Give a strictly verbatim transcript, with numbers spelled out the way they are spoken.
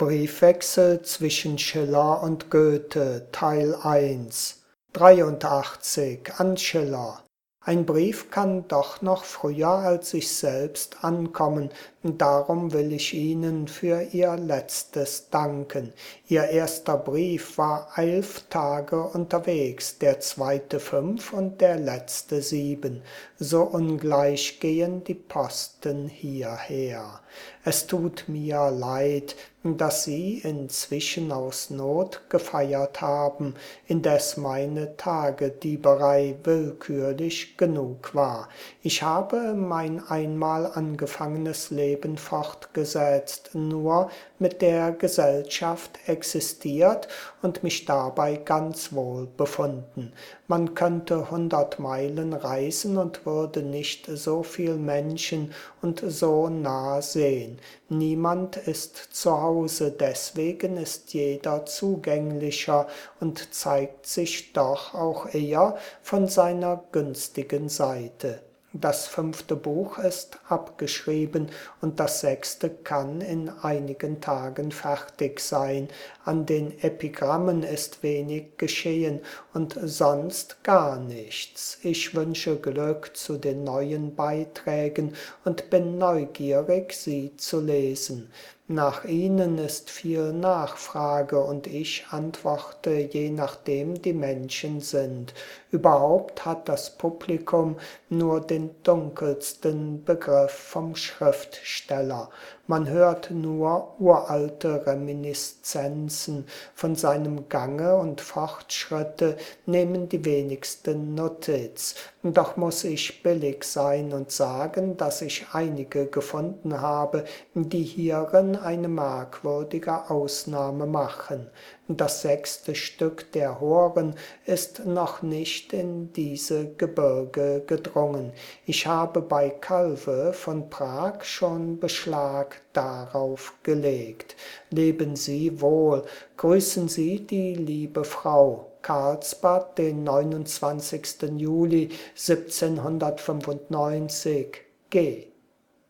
Briefwechsel zwischen Schiller und Goethe, Teil eins, dreiundachtzig an Schiller. Ein Brief kann doch noch früher als ich selbst ankommen, darum will ich Ihnen für Ihr Letztes danken. Ihr erster Brief war elf Tage unterwegs, der zweite fünf und der letzte sieben. So ungleich gehen die Posten hierher. Es tut mir leid, dass Sie inzwischen aus Not gefeiert haben, indes meine Tagedieberei willkürlich genug war. Ich habe mein einmal angefangenes Leben fortgesetzt, nur mit der Gesellschaft existiert und mich dabei ganz wohl befunden. Man könnte hundert Meilen reisen und würde nicht so viel Menschen und so nah sehen. Niemand ist zu Hause, deswegen ist jeder zugänglicher und zeigt sich doch auch eher von seiner günstigen Seite. Das fünfte Buch ist abgeschrieben und das sechste kann in einigen Tagen fertig sein. An den Epigrammen ist wenig geschehen und sonst gar nichts. Ich wünsche Glück zu den neuen Beiträgen und bin neugierig, sie zu lesen. Nach ihnen ist viel Nachfrage und ich antworte, je nachdem die Menschen sind. Überhaupt hat das Publikum nur den dunkelsten Begriff vom Schriftsteller. Man hört nur uralte Reminiszenzen, von seinem Gange und Fortschritte nehmen die wenigsten Notiz. Doch muss ich billig sein und sagen, dass ich einige gefunden habe, die hierin eine merkwürdige Ausnahme machen. Das sechste Stück der Horen ist noch nicht in diese Gebirge gedrungen. Ich habe bei Calve von Prag schon Beschlag darauf gelegt. Leben Sie wohl, grüßen Sie die liebe Frau. Karlsbad, den neunundzwanzigsten Juli siebzehnhundertfünfundneunzig, G.